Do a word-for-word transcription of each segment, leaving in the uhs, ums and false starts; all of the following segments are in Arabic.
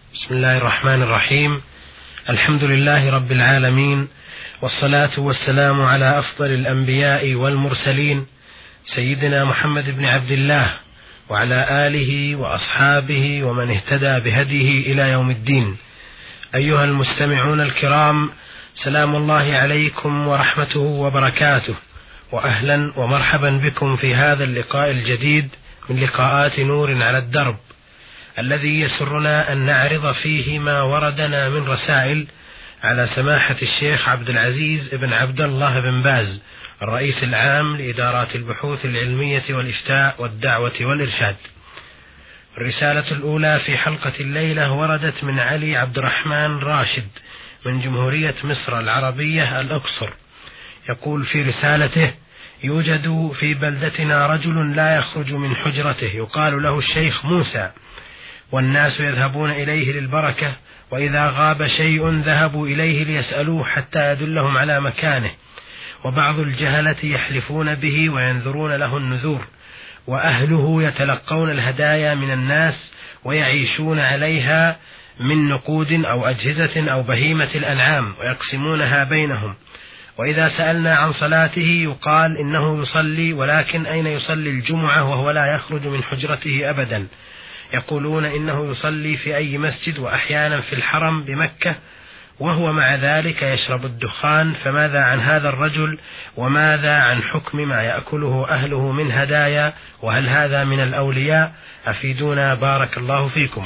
بسم الله الرحمن الرحيم. الحمد لله رب العالمين، والصلاة والسلام على أفضل الأنبياء والمرسلين سيدنا محمد بن عبد الله وعلى آله وأصحابه ومن اهتدى بهديه إلى يوم الدين. أيها المستمعون الكرام، سلام الله عليكم ورحمته وبركاته، وأهلا ومرحبا بكم في هذا اللقاء الجديد من لقاءات نور على الدرب، الذي يسرنا أن نعرض فيه ما وردنا من رسائل على سماحة الشيخ عبد العزيز بن عبد الله بن باز، الرئيس العام لإدارات البحوث العلمية والإفتاء والدعوة والإرشاد. الرسالة الأولى في حلقة الليلة وردت من علي عبد الرحمن راشد من جمهورية مصر العربية الأقصر، يقول في رسالته: يوجد في بلدتنا رجل لا يخرج من حجرته يقال له الشيخ موسى، والناس يذهبون إليه للبركة، وإذا غاب شيء ذهبوا إليه ليسألوه حتى يدلهم على مكانه، وبعض الجهلة يحلفون به وينذرون له النذور، وأهله يتلقون الهدايا من الناس ويعيشون عليها من نقود أو أجهزة أو بهيمة الأنعام ويقسمونها بينهم، وإذا سألنا عن صلاته يقال إنه يصلي، ولكن أين يصلي الجمعة وهو لا يخرج من حجرته أبدا. يقولون إنه يصلي في أي مسجد، وأحيانا في الحرم بمكة، وهو مع ذلك يشرب الدخان. فماذا عن هذا الرجل، وماذا عن حكم ما يأكله أهله من هدايا، وهل هذا من الأولياء؟ أفيدونا بارك الله فيكم.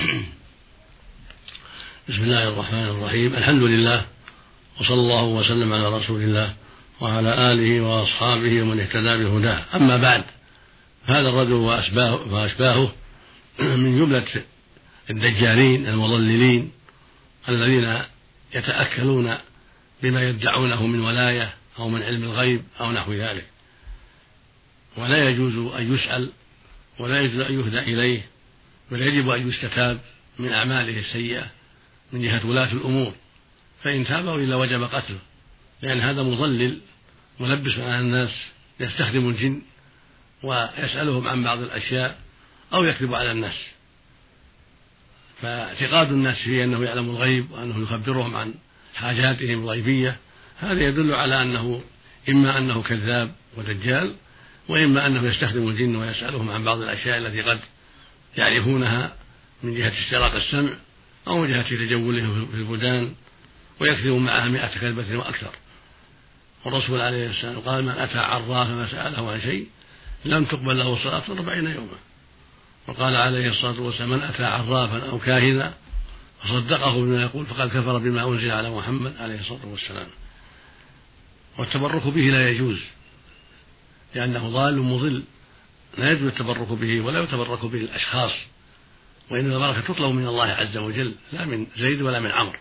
بسم الله الرحمن الرحيم. الحمد لله، وصلى الله وسلم على رسول الله وعلى آله وأصحابه ومن اهتدى بهداه. أما بعد، هذا الرجل وأشباهه من جملة الدجالين المضللين الذين يتأكلون بما يدعونه من ولاية أو من علم الغيب أو نحو ذلك، ولا يجوز أن يسأل ولا يجوز أن يهدى إليه، بل يجب أن يستتاب من أعماله السيئة من جهة ولاة الأمور، فإن تابوا إلا وجب قتله، لأن هذا مضلل ملبس على الناس، يستخدم الجن ويسألهم عن بعض الأشياء أو يكذب على الناس. فاعتقاد الناس فيه أنه يعلم الغيب وأنه يخبرهم عن حاجاتهم الغيبية، هذا يدل على أنه إما أنه كذاب ودجال، وإما أنه يستخدم الجن ويسألهم عن بعض الأشياء التي قد يعرفونها من جهة استراق السمع أو من جهة تجوله في البلدان، ويكذب معها مئة كذبة وأكثر. والرسول عليه السلام قال: من أتى عرافا فسأله عن شيء لم تقبل له صلاة أربعين يوما. وقال عليه الصلاة والسلام: من أتى عرافا أو كاهنا فصدقه بما يقول فقد كفر بما أنزل على محمد عليه الصلاة والسلام. والتبرك به لا يجوز، لأنه ضال مضل، لا يجوز التبرك به ولا يتبرك به الأشخاص، وإن البركة تطلب من الله عز وجل لا من زيد ولا من عمرو.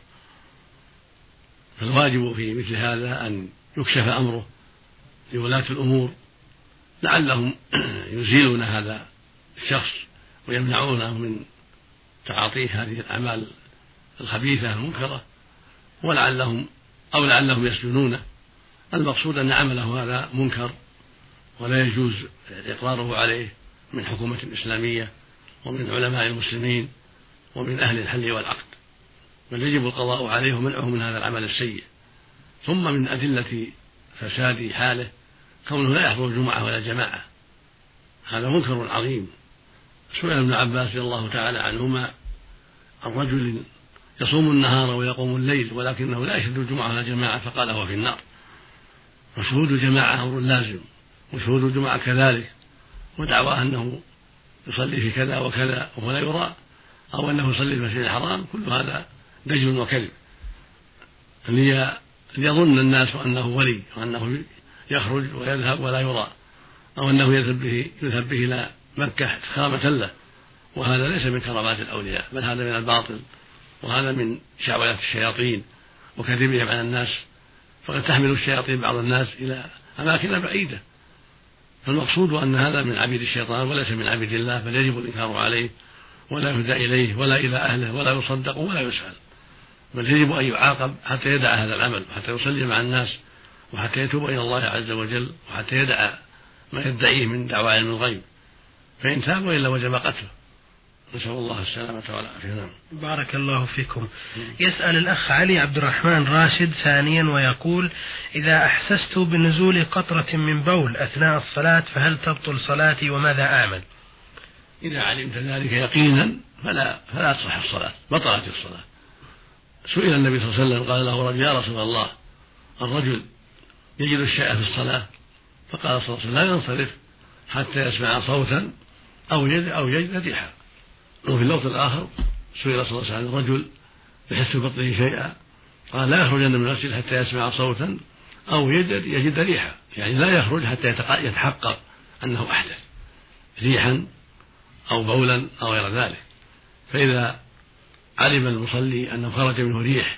فالواجب في مثل هذا أن يكشف أمره لولاة الأمور، لعلهم يزيلون هذا الشخص ويمنعونه من تعاطيه هذه الأعمال الخبيثة المنكرة، ولعلهم أو لعلهم يسجنونه. المقصود أن عمله هذا منكر ولا يجوز إقراره عليه من حكومة إسلامية ومن علماء المسلمين ومن أهل الحل والعقد، بل يجب القضاء عليه ومنعه من هذا العمل السيء. ثم من أدلة فساد حاله كونه لا يحضر الجمعة ولا جماعة، هذا منكر عظيم. سئل ابن عباس رضي الله تعالى عنهما عن رجل يصوم النهار ويقوم الليل ولكنه لا يشهد الجمعة ولا جماعة، فقال: هو في النار. وشهود الجماعة أمر لازم، وشهود الجمعة كذلك، ودعواه أنه يصلي في كذا وكذا وهو لا يرى، أو أنه يصلي في المسجد الحرام، كل هذا دجل وكذب، ليظن الناس أنه ولي وأنه يخرج ويذهب ولا يرى، أو أنه يذهب به, يذهب به إلى مكة كرامة له، وهذا ليس من كرامات الأولياء، بل هذا من الباطل، وهذا من شعوذة الشياطين وكذبهم على الناس، فقد تحمل الشياطين بعض الناس إلى أماكن بعيدة. فالمقصود أن هذا من عبيد الشيطان وليس من عبيد الله، بل يجب الإنكار عليه ولا يهدى إليه ولا إلى أهله ولا يصدق ولا يسأل، بل يجب أن يعاقب حتى يدع هذا العمل، وحتى يصلي مع الناس، وحتى يتوب إلى الله عز وجل، وحتى يدع ما يدعيه من دعوى علم الغيب. فإن تاب وإلا وجب قتله. نسأل الله السلامة والعافية. بارك الله فيكم. يسأل الأخ علي عبد الرحمن راشد ثانيا ويقول: إذا أحسست بنزول قطرة من بول أثناء الصلاة فهل تبطل صلاتي وماذا أعمل؟ إذا علمت ذلك يقينا فلا فلا تصح الصلاة، بطلت الصلاة. سئل النبي صلى الله عليه وسلم قال له رجل: يا رسول الله الرجل يجد الشيء في الصلاة، فقال صلى الله عليه وسلم: لا ينصرف حتى يسمع صوتا أو يجد أو يجد ريحا. وفي اللوط الآخر سئل صلى الله عليه وسلم: الرجل يحس ببطنه شيئا، قال: لا يخرجن من المسجد حتى يسمع صوتا أو يجد يجد ريحا، يعني لا يخرج حتى يتحقق أنه أحدث ريحا أو بولا أو غير ذلك. فإذا علم المصلي أنه خرج منه ريح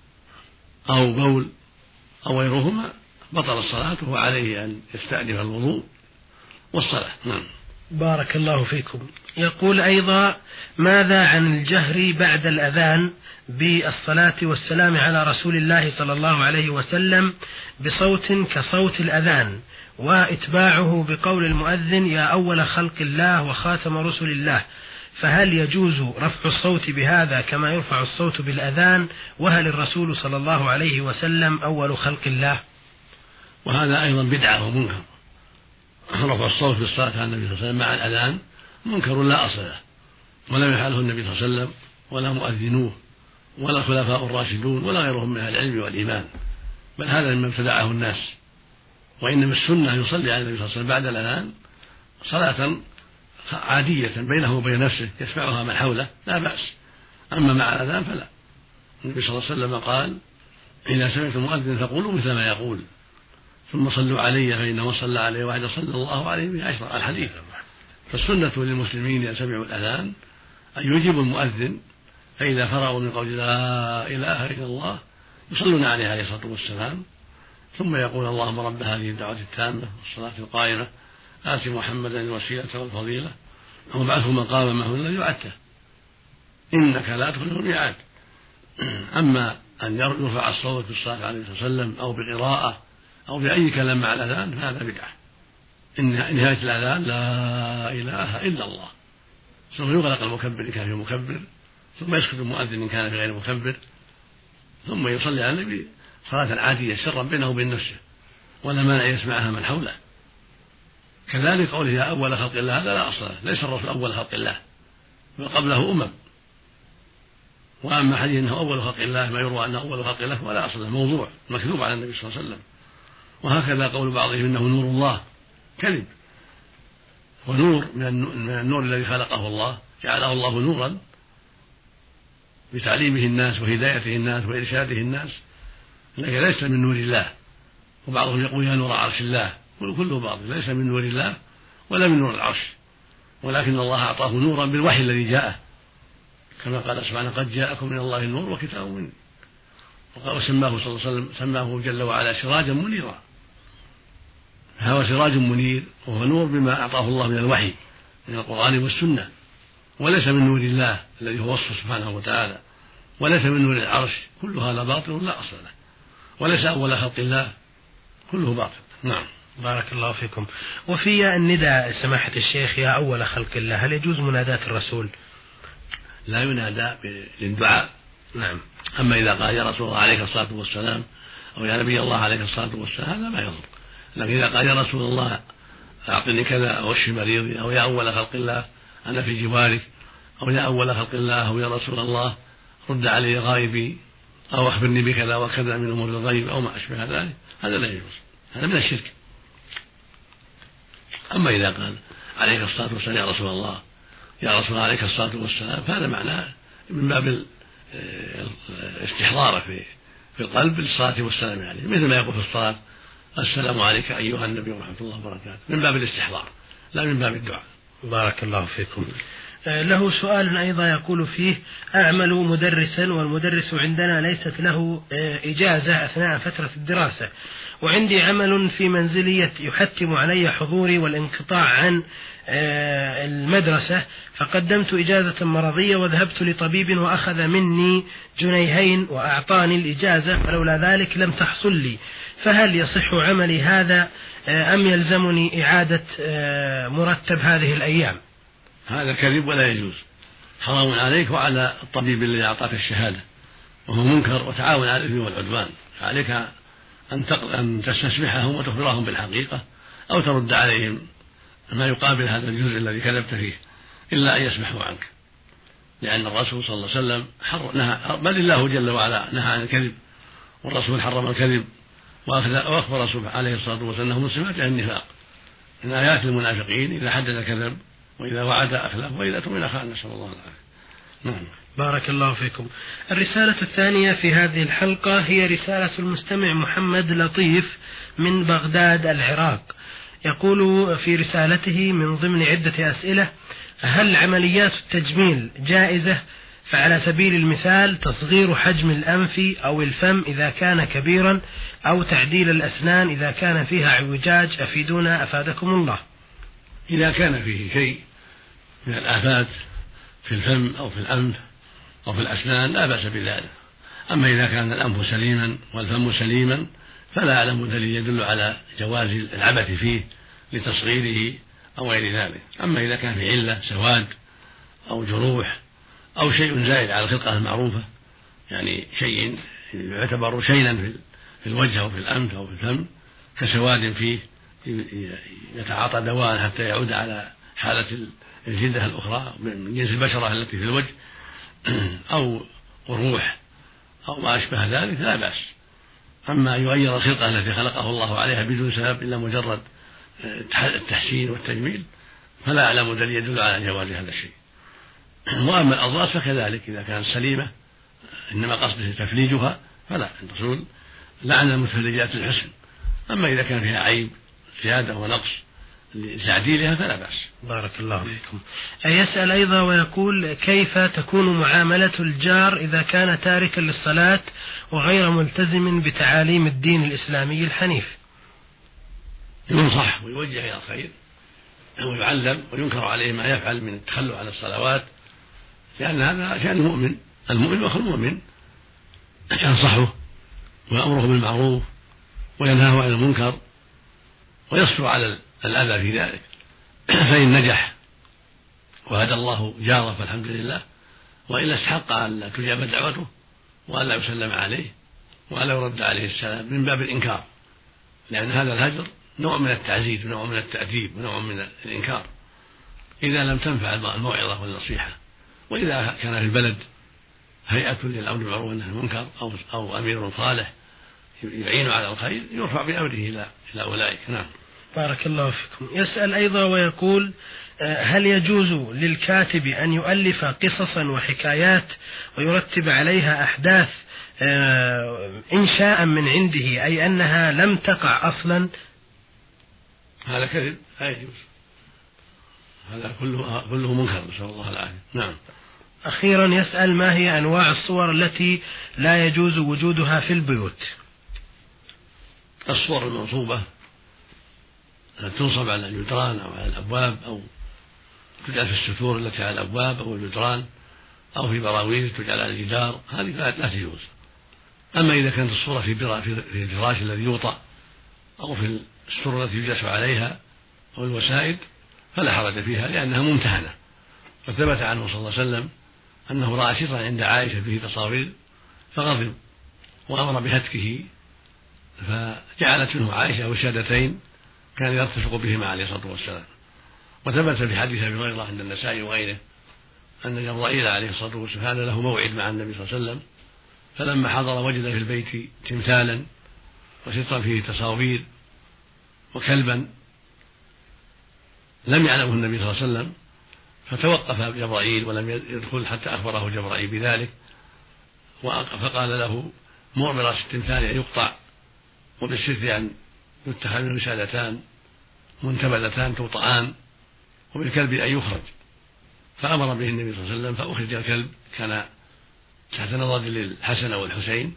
أو بول أو غيرهما بطل الصلاة، وهو عليه أن يستأنف الوضوء والصلاة. نعم. بارك الله فيكم. يقول أيضا: ماذا عن الجهر بعد الأذان بالصلاة والسلام على رسول الله صلى الله عليه وسلم بصوت كصوت الأذان، وإتباعه بقول المؤذن: يا أول خلق الله وخاتم رسل الله، فهل يجوز رفع الصوت بهذا كما يرفع الصوت بالأذان؟ وهل الرسول صلى الله عليه وسلم أول خلق الله؟ وهذا أيضا بدعة ومنكر. رفع الصوت بالصلاة على النبي صلى الله عليه وسلم مع الأذان منكر لا أصل له، ولم يفعله النبي صلى الله عليه وسلم ولا مؤذنوه ولا الخلفاء الراشدون ولا غيرهم من أهل العلم والإيمان، بل هذا مما ابتدعه الناس. وإنما السنة أن يصلي على النبي صلى الله عليه وسلم بعد الأذان صلاة عادية بينه وبين نفسه يسمعها من حوله لا بأس، أما مع الأذان فلا. النبي صلى الله عليه وسلم قال: إذا سمعت المؤذن فقولوا مثل ما يقول ثم صلوا علي فإنه صلى عليه واحد صلى الله عليه به عشرة، الحديث. فالسنة للمسلمين إذا سمعوا الأذان أن يجيبوا المؤذن، فإذا فرغوا من قول لا إله إلا الله يصلون عليه عليه الصلاة والسلام، ثم يقول: اللهم رب هذه الدعوة التامة والصلاة القائمة آت محمدا الوسيلة والفضيلة وابعثه مقاما محمودا يعته إنك لا تخلف الميعاد. أما أن يرفع الصوت بالصلاة عليه الصلاة والسلام أو بقراءة أو بأي كلام مع الأذان فهذا بدعة. إن نهاية الأذان لا إله إلا الله، ثم يغلق المكبر إن كان فيه مكبر، ثم يسكت المؤذن إن كان في غير مكبر، ثم يصلي على النبي صلاة عادية سرا بينه وبين نفسه ولا مانع يسمعها من حوله. كذلك قوله يا أول خلق الله هذا لا أصل له، ليس الرسول أول خلق الله بل قبله أمم. وأما حديث أنه أول خلق الله ما يروى أنه أول خلق الله ولا أصل له، موضوع مكذوب على النبي صلى الله عليه وسلم. وهكذا قول بعضهم إنه نور الله كذب، ونور من النور الذي خلقه الله جعله الله نورا بتعليمه الناس وهدايته الناس وإرشاده الناس، لكن ليس من نور الله. وبعضهم يقول يا نور عرش الله، كله باطل، ليس من نور الله ولا من نور العرش، ولكن الله أعطاه نورا بالوحي الذي جاءه، كما قال سبحانه قد جاءكم من الله النور وكتاب منير، وسماه صلى الله عليه وسلم سماه جل وعلا سراجا منيرا. هو سراج منير وهو نور بما أعطاه الله من الوحي من القرآن والسنة، وليس من نور الله الذي هو وصفه سبحانه وتعالى، وليس من نور العرش. كل هذا باطل لا أصل له، وليس أول خلق الله، كله باطل. نعم. بارك الله فيكم. وفي النداء سماحة الشيخ يا أول خلق الله، هل يجوز مناداة الرسول؟ لا ينادى للدعاء. نعم. أما إذا قال يا رسول الله عليك الصلاة والسلام أو يا نبي الله عليك الصلاة والسلام هذا ما يضر، لكن إذا قال يا رسول الله أعطني كذا أو اشف مريضي أو يا أول خلق الله أنا في جوارك أو يا أول خلق الله أو يا رسول الله رد علي غائبي أو أخبرني بكذا وكذا من أمور الغيب أو ما أشبه ذلك، هذا لا يجوز، هذا من الشرك. أما إذا قال عليك الصلاة والسلام يا رسول الله يا رسول الله عليك الصلاة والسلام فهذا معناه من باب الاستحضار في في القلب للصلاة والسلام عليه، يعني مثل ما يقول في الصلاة السلام عليك أيها النبي ورحمة الله وبركاته، من باب الاستحضار لا من باب الدعاء. بارك الله فيكم. له سؤال أيضا يقول فيه: أعمل مدرسا والمدرس عندنا ليست له إجازة أثناء فترة الدراسة، وعندي عمل في منزلي يحتم علي حضوري والانقطاع عن المدرسة، فقدمت إجازة مرضية وذهبت لطبيب وأخذ مني جنيهين وأعطاني الإجازة، فلولا ذلك لم تحصل لي، فهل يصح عملي هذا أم يلزمني إعادة مرتب هذه الأيام؟ هذا كذب ولا يجوز، حرام عليك وعلى الطبيب الذي أعطاك الشهادة، وهو منكر وتعاون على الإثم والعدوان. عليك أن تستسمحهم وتخبرهم بالحقيقة أو ترد عليهم ما يقابل هذا الجزء الذي كذبت فيه، إلا أن يسمحوا عنك، لأن الرسول صلى الله عليه وسلم نهى، بل الله جل وعلا نهى عن الكذب، والرسول حرم الكذب وأخبر سبحانه عليه الصلاة والسلام أنه من صفات النفاق، من آيات المنافقين إذا حدث كذب وإذا وعد أخلف وإذا اؤتمن خان، نسأل الله العافية. نعم. بارك الله فيكم. الرسالة الثانية في هذه الحلقة هي رسالة المستمع محمد لطيف من بغداد العراق. يقول في رسالته من ضمن عدة أسئلة: هل عمليات التجميل جائزة؟ فعلى سبيل المثال تصغير حجم الأنف أو الفم إذا كان كبيرا، أو تعديل الأسنان إذا كان فيها اعوجاج، أفيدونا أفادكم الله. إذا كان فيه شيء من الآفات في الفم أو في الأنف أو في الأسنان لا بأس بذلك. أما إذا كان الأنف سليما والفم سليما فلا أعلم دليل يدل على جواز العبث فيه لتصغيره أو غير ذلك. أما إذا كان في علة سواد أو جروح أو شيء زائد على الخلقة المعروفة، يعني شيء يعتبر شينا في الوجه أو في الأنف أو في الفم كسواد فيه يتعاطى دواء حتى يعود على حالة الجلدة الأخرى من جنس البشرة التي في الوجه، أو قروح أو ما أشبه ذلك لا بأس. أما يغير الخلقة التي خلقه الله عليها بدون سبب إلا مجرد التحسين والتجميل فلا أعلم دليل يدل على جواز هذا الشيء. وأما الأضراس فكذلك إذا كانت سليمة إنما قصده تفليجها فلا، الرسول لعن المتفلجات الحسن. أما إذا كان فيها عيب زيادة ونقص لتعديلها فلا بأس. بارك الله فيكم. يسأل أيضا ويقول: كيف تكون معاملة الجار إذا كان تاركا للصلاة وغير ملتزم بتعاليم الدين الإسلامي الحنيف؟ ينصح ويوجه إلى الخير ويعلم وينكر عليه ما يفعل من التخلف عن الصلوات، لأن هذا شأن المؤمن، المؤمن وأخو المؤمن، ينصحه ويأمره بالمعروف وينهاه عن المنكر ويصبر على الأذى في ذلك، فإن نجح وهدى الله جاره فالحمد لله، وإلا استحق أن لا تجاب دعوته وأن لا يسلم عليه وأن لا يرد عليه السلام من باب الإنكار، لأن هذا الهجر نوع من التعزيز ونوع من التأديب ونوع من الإنكار إذا لم تنفع الموعظة والنصيحة. وإذا كان في البلد هيئة للأمر بالمعروف والنهي عن المنكر أو أو أمير صالح يعين على الخير يرفع بأمره إلى إلى أولئك. نعم. بارك الله فيكم. يسأل أيضا ويقول: هل يجوز للكاتب أن يؤلف قصصا وحكايات ويرتب عليها أحداث إنشاء من عنده، أي أنها لم تقع أصلا؟ هذا كذب لا يجوز، هذا كله كله منكر، نسأل الله العافية. نعم. أخيرا يسأل: ما هي أنواع الصور التي لا يجوز وجودها في البيوت؟ الصور المنصوبة تنصب على الجدران أو على الأبواب، أو تجعل في الستور التي على الأبواب أو الجدران، أو في براويز تجعل على الجدار، هذه لا تجوز. أما إذا كانت الصورة في في الفراش الذي يوطأ أو في السرة التي يجلس عليها أو الوسائد فلا حرج فيها، لأنها ممتهنة. وثبت عنه صلى الله عليه وسلم أنه رأى شطرا عند عائشة فيه تصاوير فغضب وأمر بهتكه، فجعلت منه عائشة وشادتين كان يرتفق بهما عليه الصلاة والسلام. وثبت في حديث أبي هريرة عند النسائي وغيره أن جبرائيل عليه الصلاة والسلام كان له موعد مع النبي صلى الله عليه وسلم، فلما حضر وجد في البيت تمثالا وشطرا فيه تصاوير وكلبا لم يعلمه النبي صلى الله عليه وسلم، فتوقف جبرائيل ولم يدخل حتى أخبره جبرائيل بذلك، فقال له: مر برأس التمثال أن يقطع، وبالستر أن يتخذ منه وسادتان منتبذتان توطئان، وبالكلب أن يخرج. فأمر به النبي صلى الله عليه وسلم فأخرج الكلب، كان تحت نظر للحسن والحسين،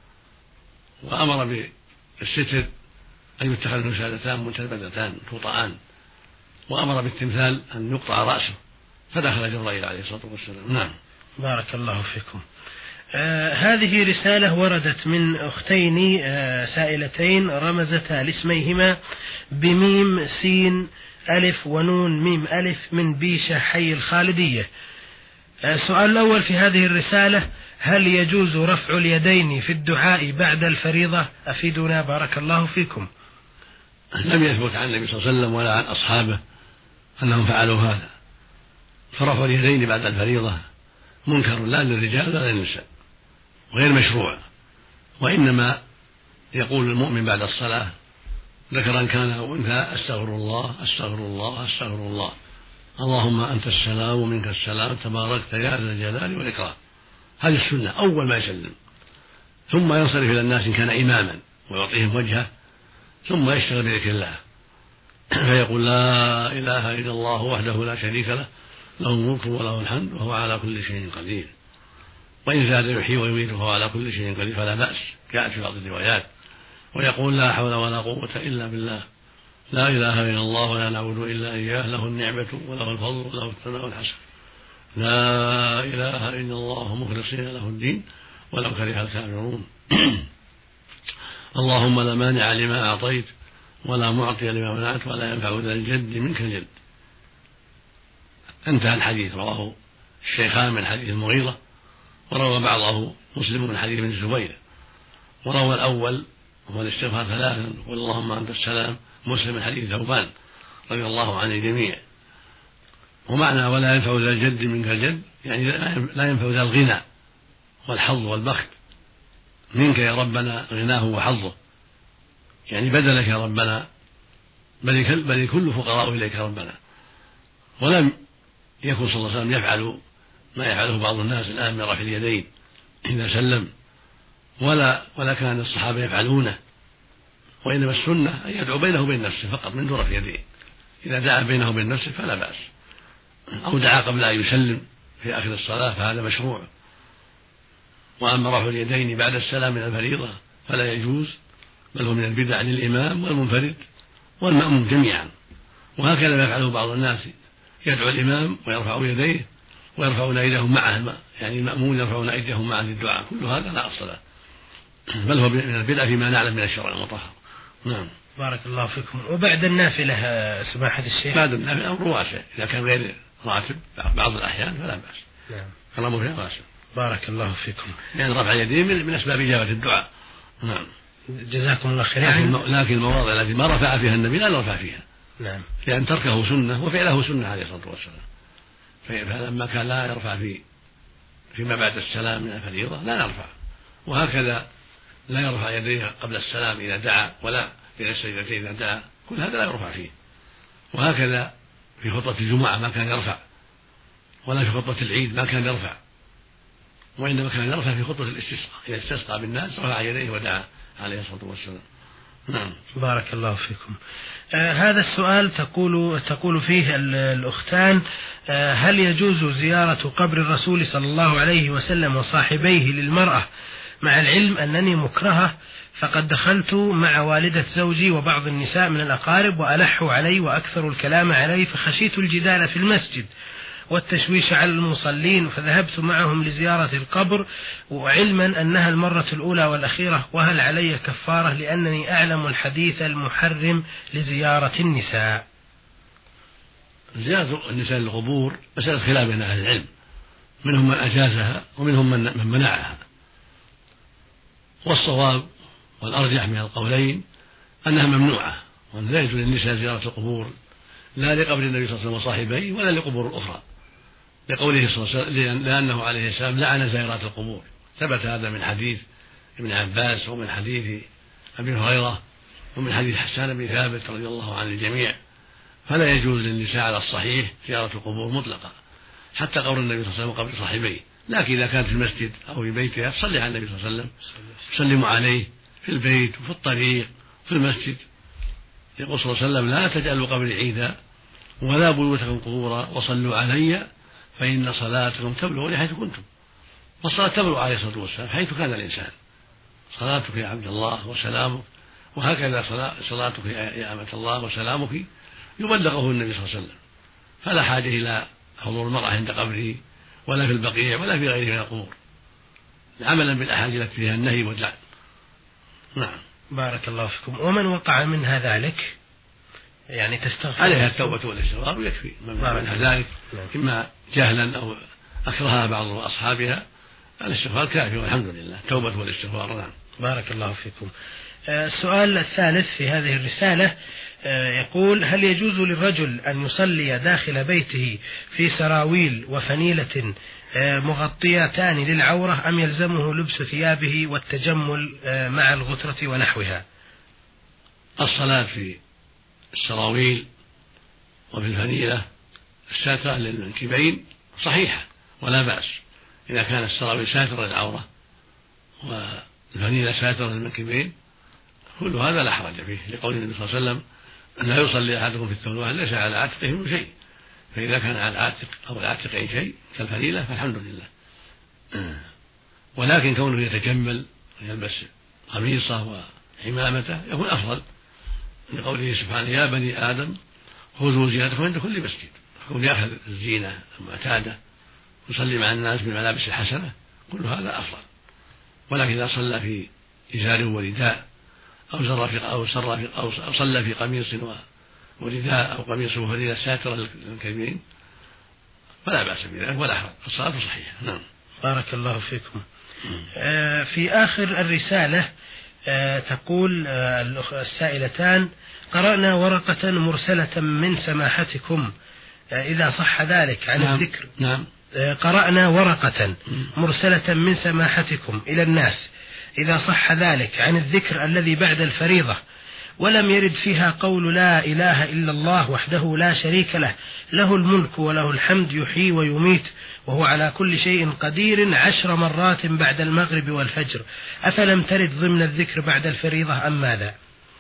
وأمر بالستر أن يتخذ منه وسادتان منتبذتان توطئان، وأمر بالتمثال أن يقطع رأسه، فدخل جبرائيل عليه الصلاة والسلام. نعم. بارك الله فيكم. آه هذه رسالة وردت من أختين آه سائلتين رمزتا لاسميهما بميم سين ألف ونون ميم ألف من بيشة حي الخالدية. السؤال الأول في هذه الرسالة: هل يجوز رفع اليدين في الدعاء بعد الفريضة؟ أفيدونا بارك الله فيكم. لم يثبت عن النبي صلى الله عليه وسلم ولا عن أصحابه أنهم فعلوا هذا، فرفع اليدين بعد الفريضة منكر لا للرجال ولا للنساء وغير مشروع، وإنما يقول المؤمن بعد الصلاة ذكرا كان أو أنثى: أستغفر الله أستغفر الله أستغفر الله، اللهم أنت السلام ومنك السلام تباركت يا ذا الجلال والإكرام. هذه السنة أول ما يسلم، ثم ينصرف إلى الناس إن كان إماما ويعطيهم وجهه، ثم يشتغل بذكر الله فيقول: لا إله إلا الله وحده لا شريك له، له الملك وله الحمد وهو على كل شيء قدير. وإن زاد يحيي ويميت وهو على كل شيء قدير فلا بأس، جاءت في بعض الروايات. ويقول: لا حول ولا قوة إلا بالله، لا إله إلا الله ولا نعبد إلا إياه، له النعمة وله الفضل وله الثناء الحسن، لا إله إلا الله مخلصين له الدين ولو كره الكافرون. اللهم لا مانع لما أعطيت ولا معطي لما منعت ولا ينفع ذا الجد منك الجد. انتهى الحديث. رواه الشيخان من حديث المغيرة، وروى بعضه مسلم من حديث ابن الزبير. وروى الأول هو الاستغفار ثلاثا: اللهم أنت السلام، مسلم من حديث ثوبان رضي الله عن الجميع. ومعنى ولا ينفع ذا الجد منك الجد يعني لا ينفع ذا الغنى والحظ والبخت منك يا ربنا غناه وحظه، يعني بدلك يا ربنا، بل الكل فقراء إليك يا ربنا. ولم يكن صلى الله عليه وسلم يفعل ما يفعله بعض الناس الآن من رفع اليدين إذا سلم، ولا ولا كان الصحابة يفعلونه، وإنما السنة أن يدعو بينه وبين نفسه فقط من دون رفع يديه. إذا دعا بينه وبين نفسه فلا بأس، أو دعا قبل أن يسلم في آخر الصلاة فهذا مشروع. وأما رفع اليدين بعد السلام من الفريضة فلا يجوز، بل هو من البدع للإمام والمنفرد والمأموم جميعا. وهكذا يفعله بعض الناس، يدعو الإمام ويرفع يديه ويرفعون أيديهم معه، يعني المأمون يرفعون أيديهم معه للدعاء، كل هذا لا أصل له، بل هو من البدع فيما نعلم من الشرع المطهر. نعم. بارك الله فيكم. وبعد النافلة سماحة الشيخ؟ بعد النافلة أمر واسع، إذا كان غير راتب بعض الأحيان فلا بأس. نعم. الأمر فيها واسع. بارك الله فيكم. يعني رفع يديه من أسباب إجابة الدعاء. نعم. جزاكم الله خير. لكن المواضع التي ما رفع فيها النبي لا نرفع فيها. نعم. لأن تركه سنة وفعله سنة عليه الصلاة والسلام، فلما كان لا يرفع في فيما بعد السلام من الفريضة لا نرفع. وهكذا لا يرفع يديه قبل السلام إذا دعا، ولا بين السجدتين إذا دعا، كل هذا لا يرفع فيه. وهكذا في خطبة الجمعة ما كان يرفع، ولا في خطبة العيد ما كان يرفع، وإنما كان يرفع في خطبة الاستسقاء، إذا استسقى بالناس رفع يديه ودعا عليه الصلاة والسلام. نعم. بارك الله فيكم. آه هذا السؤال تقول تقول فيه الأختان: آه هل يجوز زيارة قبر الرسول صلى الله عليه وسلم وصاحبيه للمرأة مع العلم أنني مكرهة، فقد دخلت مع والدة زوجي وبعض النساء من الأقارب وألحوا علي وأكثروا الكلام علي، فخشيت الجدال في المسجد والتشويش على المصلين، فذهبت معهم لزيارة القبر وعلما أنها المرة الأولى والأخيرة، وهل علي كفارة لأنني أعلم الحديث المحرم لزيارة النساء؟ زيارة النساء للقبور مسألة خلاف بين أهل العلم، منهم من أجازها ومنهم من منعها، والصواب والأرجح من القولين أنها ممنوعة، وأن لا يجوز للنساء زيارة القبور، لا لقبر النبي صلى الله عليه وسلم وصاحبيه ولا لقبور الأخرى، لقوله صلى الله عليه وسلم لأنه عليه السلام لعن زائرات القبور. ثبت هذا من حديث ابن عباس ومن حديث أبي هريرة ومن حديث حسان بن ثابت رضي الله عن الجميع. فلا يجوز للنساء على الصحيح زيارة القبور مطلقا، حتى قول النبي صلى الله عليه وسلم قبر صاحبيه، لكن إذا كانت في المسجد أو في بيتها تصلي على النبي صلى الله عليه وسلم، سلموا عليه في البيت وفي الطريق في المسجد. يقول صلى الله عليه وسلم: لا تجعلوا قبري عيدا ولا بيوتكم قبورا وصلوا علي فإن صلاتكم تبلغ حيث كنتم. والصلاة تبلغ عليه الصلاة والسلام حيث كان الإنسان. صلاتك يا عبد الله وسلامك، وهكذا صلاتك يا أمة الله وسلامك يبلغه النبي صلى الله عليه وسلم، فلا حاجة إلى حضور المرأة عند قبره ولا في البقيع ولا في غيره من القبور، عملا بالأحاديث التي فيها النهي واللعن. نعم. بارك الله فيكم. ومن وقع منها ذلك يعني تستغفر عليها التوبة والاستغفار ويكفي من ذلك، إما جهلا أو أكرهها بعض أصحابها الاستغفار كافي والحمد لله، توبة والاستغفار. نعم. بارك الله فيكم. السؤال الثالث في هذه الرسالة يقول: هل يجوز للرجل أن يصلي داخل بيته في سراويل وفنيلة مغطيتان للعورة، أم يلزمه لبس ثيابه والتجمل مع الغترة ونحوها؟ الصلاة في السراويل وفي الفنيلة الساترة للمنكبين صحيحة ولا بأس، إذا كان السراويل ساترة للعورة والفنيلة ساترة للمنكبين كل هذا لا حرج فيه، لقول النبي صلى الله عليه وسلم: لا يصلي أحدكم في الثوب الواحد ليس على عاتقه شيء، فإذا كان على العاتق أو العاتق أي شيء كالفنيلة فالحمد لله. ولكن كونه يتجمل ويلبس قميصه وعمامته يكون أفضل، لقوله سبحانه: يا بني آدم خذوا زينتكم عند كل مسجد. يكون يأخذ الزينة المعتادة يصلي مع الناس بالملابس الحسنة كل هذا أفضل. ولكن إذا صلى في إزار ورداء أو زر في أو سر في أو صلى في قميص ورداء أو قميص وفنيلة ساترة للكبيرين فلا بأس بذلك ولا حرج، الصلاة صحيحة. نعم. بارك الله فيكم. آه في آخر الرسالة آه تقول آه السائلتان: قرأنا ورقة مرسلة من سماحتكم آه إذا صح ذلك عن نعم. الذكر. نعم. آه قرأنا ورقة مرسلة من سماحتكم إلى الناس إذا صح ذلك عن الذكر الذي بعد الفريضة، ولم يرد فيها قول لا إله إلا الله وحده لا شريك له، له الملك وله الحمد يحيي ويميت وهو على كل شيء قدير، عشر مرات بعد المغرب والفجر، أفلم ترد ضمن الذكر بعد الفريضة أم ماذا؟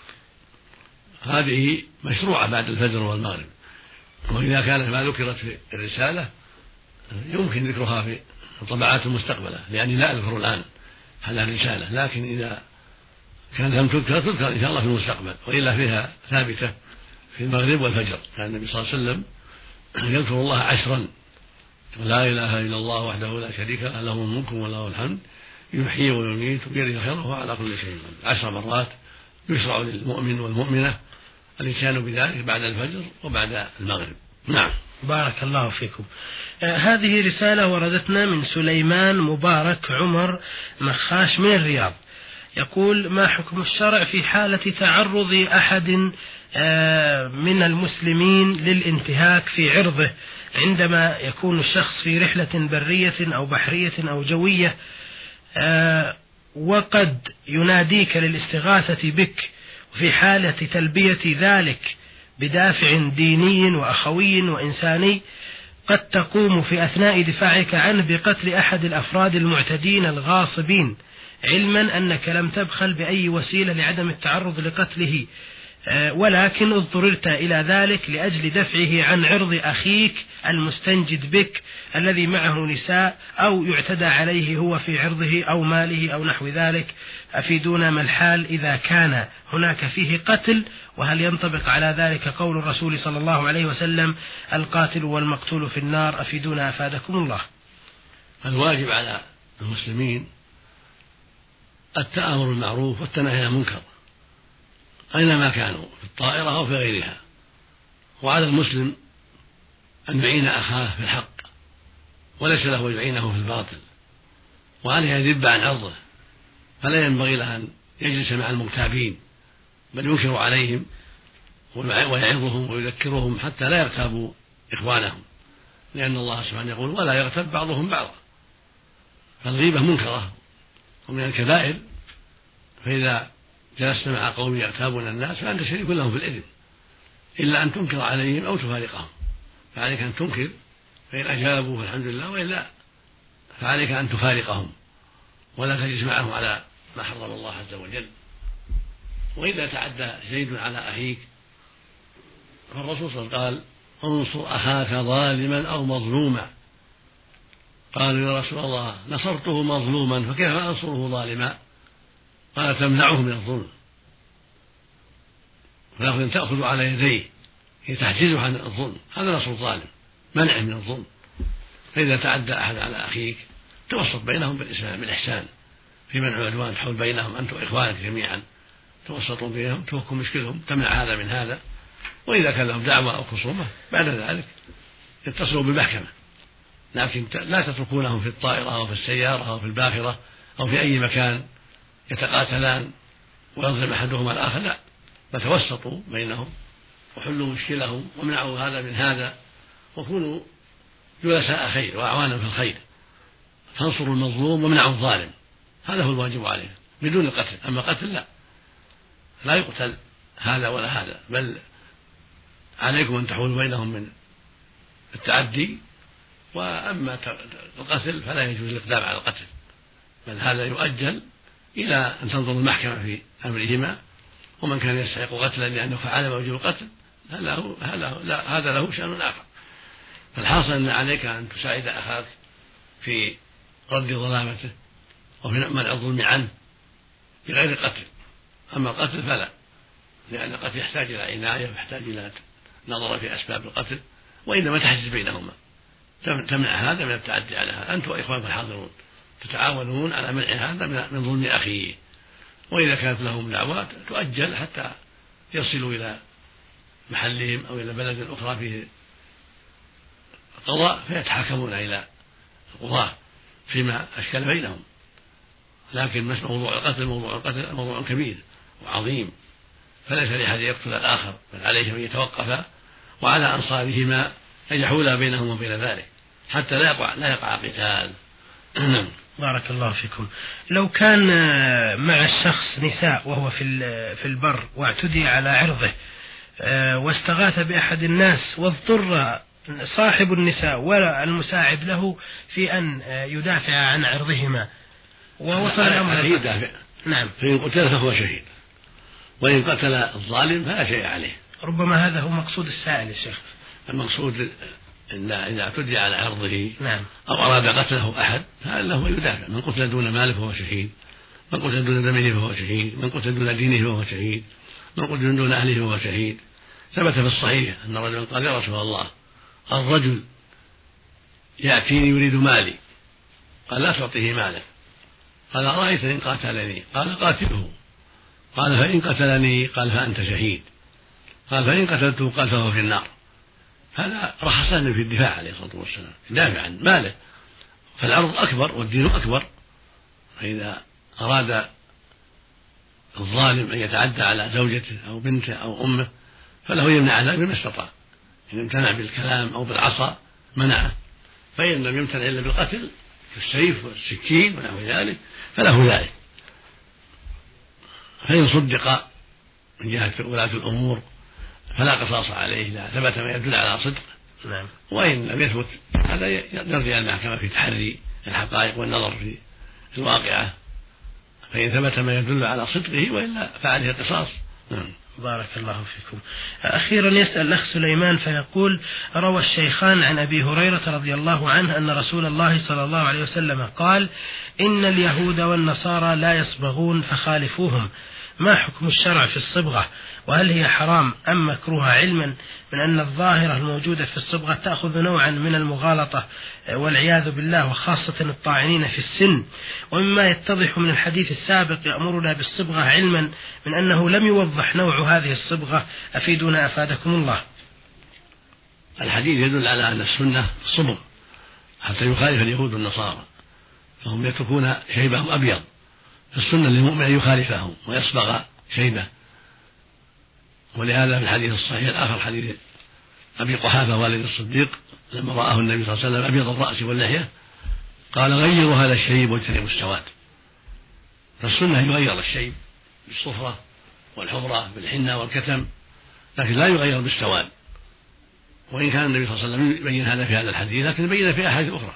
هذه مشروعة بعد الفجر والمغرب، وإذا كانت ما ذكرت في الرسالة يمكن ذكرها في الطبعات المستقبلة، يعني لا أذكر الآن هذا الرسالة، لكن إذا كان لم تذكر تذكر إن شاء الله في المستقبل، وإلا فيها ثابتة في المغرب والفجر. كان النبي صلى الله عليه وسلم يذكر الله عشرا: لا إله إلا الله وحده لا شريك له، له الملك وله الحمد يحيي ويميت بيده الخير وهو على كل شيء قدير، عشر مرات يشرع للمؤمن والمؤمنة الإتيان بذلك بعد الفجر وبعد المغرب. نعم. بارك الله فيكم. آه هذه رسالة وردتنا من سليمان مبارك عمر مخاش من الرياض، يقول: ما حكم الشرع في حالة تعرض أحد آه من المسلمين للانتهاك في عرضه عندما يكون الشخص في رحلة برية أو بحرية أو جوية آه وقد يناديك للاستغاثة بك، وفي حالة تلبية ذلك بدافع ديني وأخوي وإنساني قد تقوم في أثناء دفاعك عنه بقتل أحد الأفراد المعتدين الغاصبين، علما أنك لم تبخل بأي وسيلة لعدم التعرض لقتله، ولكن اضطررت إلى ذلك لأجل دفعه عن عرض أخيك المستنجد بك الذي معه نساء أو يعتدى عليه هو في عرضه أو ماله أو نحو ذلك، أفيدونا ما الحال إذا كان هناك فيه قتل، وهل ينطبق على ذلك قول الرسول صلى الله عليه وسلم: القاتل والمقتول في النار؟ أفيدونا أفادكم الله. الواجب على المسلمين التآمر بالمعروف والتنهي عن المنكر أينما كانوا في الطائرة أو في غيرها، وعلى المسلم أن يعين أخاه في الحق وليس له يعينه في الباطل، وعليه أن يذب عن عرضه، فلا ينبغي له أن يجلس مع المغتابين بل ينكر عليهم ويعظهم ويذكرهم حتى لا يغتابوا إخوانهم، لأن الله سبحانه يقول: ولا يغتب بعضهم بعضا. فالغيبة منكرة ومن الكبائر، فإذا جلست مع قوم يغتابون الناس فأنت شريك لهم في الإثم، إلا أن تنكر عليهم أو تفارقهم، فعليك أن تنكر، فإن أجابوا فالحمد لله، وإلا فعليك أن تفارقهم ولا تجلس معهم على ما حرم الله عز وجل. وإذا تعدى زيد على أخيك فالرسول صلى الله عليه وسلم قال: انصر أخاك ظالما أو مظلوما. قالوا: يا رسول الله نصرته مظلوما فكيف أنصره ظالما؟ قال: تمنعه من الظلم، ولكن تأخذ على يديه تحجزه عن الظلم، هذا نصر الظالم، منع من الظلم. فإذا تعدى أحد على أخيك توسط بينهم بالإحسان في منع العدوان، تحول بينهم أنتم إخوانك جميعا، توسطوا بينهم تفكوا مشكلهم، تمنع هذا من هذا. وإذا كان لهم دعوة أو خصومة بعد ذلك يتصلوا بالمحكمة، لكن لا تتركونهم في الطائرة أو في السيارة أو في الباخرة أو في أي مكان يتقاتلان ويظلم أحدهما الآخر، لا، فتوسطوا بينهم وحلوا مشكلهم ومنعوا هذا من هذا، وكونوا جلساء خير وأعوانا في الخير، فانصروا المظلوم ومنعوا الظالم، هذا هو الواجب عليهم بدون القتل. أما قتل لا لا يقتل هذا ولا هذا، بل عليكم أن تحولوا بينهم من التعدي، وأما القتل فلا يجوز الإقدام على القتل، بل هذا يؤجل إلى أن تنظر المحكمة في أمرهما، ومن كان يستحق قتلا لأنه فعل موجب القتل هذا له شأن آخر. فالحاصل أن عليك أن تساعد أخاك في رد ظلامته وفي منع الظلم عنه بغير قتل. أما القتل فلا، لأن القتل يحتاج إلى عناية ويحتاج إلى نظر في أسباب القتل، وإنما تحجز بينهما، تمنع هذا من التعدي على هذا، أنت وإخوانك الحاضرون تتعاونون على منع هذا من ظلم أخيه، وإذا كانت لهم دعوات تؤجل حتى يصلوا إلى محلهم أو إلى بلد أخرى فيه قضاء فيتحاكمون إلى القضاة فيما أشكل بينهم. لكن موضوع القتل موضوع القتل موضوع كبير وعظيم، فليس لأحد يقتل الآخر، بل عليه أن يتوقف وعلى أنصارهما أن يحول بينهم وبين ذلك حتى لا يقع لا يقع قتال. بارك الله فيكم. لو كان مع الشخص نساء وهو في في البر واعتدي على عرضه واستغاث بأحد الناس واضطر صاحب النساء ولا المساعد له في أن يدافع عن عرضهما ووصل الأمر يدافع، نعم، فإن قتل فهو شهيد، وإن قتل الظالم فلا شيء عليه. ربما هذا هو مقصود السائل يا شيخ. المقصود إن إذا اعتدي على عرضه نعم. أو أراد قتله أحد فهذا له يدافع، من قتل دون ماله فهو شهيد، من قتل دون دمه فهو شهيد، من قتل دون دينه فهو شهيد، من قتل دون أهله فهو شهيد. ثبت في الصحيح أن رجلا قال يا رسول الله الرجل يأتيني يريد مالي، قال لا تعطيه مالك، قال أرأيت إن قاتلني، قال قاتله، قال فإن قتلني، قال فأنت شهيد، قال فإن قتلته، قال فهو في النار. هذا رخص له في الدفاع عليه الصلاة والسلام، يدافع عن ماله، فالعرض أكبر والدين أكبر، فإذا أراد الظالم أن يتعدى على زوجته أو بنته أو أمه فله يمنع ذلك بما استطاع، إن امتنع بالكلام أو بالعصا منعه، فإن لم يمتنع إلا بالقتل بالسيف والسكين ونحو ذلك فله ذلك. فإن صدق من جهة ولاة الأمور فلا قصاص عليه إذا ثبت ما يدل على صدقه، نعم. وإن لم يثبت هذا يرجع المحكمة في تحري الحقائق والنظر في الواقعة، فإن ثبت ما يدل على صدقه وإلا فعليه القصاص. نعم. بارك الله فيكم. أخيرا يسأل الأخ سليمان فيقول: روى الشيخان عن أبي هريرة رضي الله عنه أن رسول الله صلى الله عليه وسلم قال: إن اليهود والنصارى لا يصبغون فخالفوهم، ما حكم الشرع في الصبغة؟ وهل هي حرام أم مكروهة، علما من أن الظاهرة الموجودة في الصبغة تأخذ نوعا من المغالطة والعياذ بالله، وخاصة الطاعنين في السن، ومما يتضح من الحديث السابق يأمرنا بالصبغة، علما من أنه لم يوضح نوع هذه الصبغة، أفيدنا أفادكم الله. الحديث يدل على أن السنة صبغ حتى يخالف اليهود والنصارى، فهم يتركون شيبهم أبيض، السنة للمؤمن أن يخالفهم ويصبغ شيبه، ولهذا في الحديث الصحيح الآخر حديث أبي قحافة والد الصديق لما رآه النبي صلى الله عليه وسلم أبيض الرأس واللحية قال: غيروا هذا الشيب واجتنبوا السواد. فالسنة يغير الشيب بالصفرة والحمرة بالحنة والكتم، لكن لا يغير بالسواد، وإن كان النبي صلى الله عليه وسلم يبين هذا في هذا الحديث لكن يبين في أحاديث أخرى.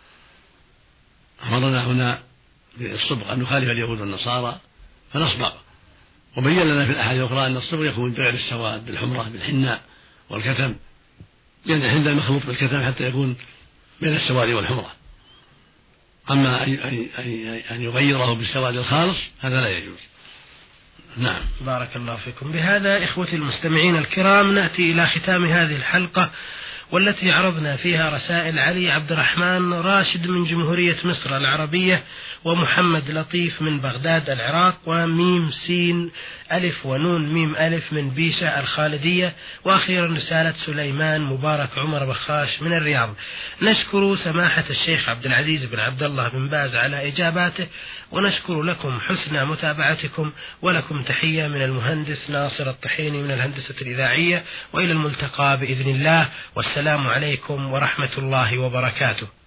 أمرنا هنا بالصبغ أن نخالف اليهود والنصارى فنصبغ، وبين لنا في الأحاديث الأخرى أن الصبغ يكون بغير السواد بالحمرة بالحناء والكتم، لأن يعني الحناء مخلوط بالكتم حتى يكون بين السواد والحمرة. أما أن يغيره بالسواد الخالص هذا لا يجوز. نعم. بارك الله فيكم. بهذا إخوتي المستمعين الكرام نأتي إلى ختام هذه الحلقة، والتي عرضنا فيها رسائل علي عبد الرحمن راشد من جمهورية مصر العربية، ومحمد لطيف من بغداد العراق، وميم سين ألف ونون ميم ألف من بيشة الخالدية، وأخيرا رسالة سليمان مبارك عمر بخاش من الرياض. نشكر سماحة الشيخ عبد العزيز بن عبد الله بن باز على إجاباته، ونشكر لكم حسن متابعتكم، ولكم تحية من المهندس ناصر الطحيني من الهندسة الإذاعية، وإلى الملتقى بإذن الله، والسلام عليكم ورحمة الله وبركاته.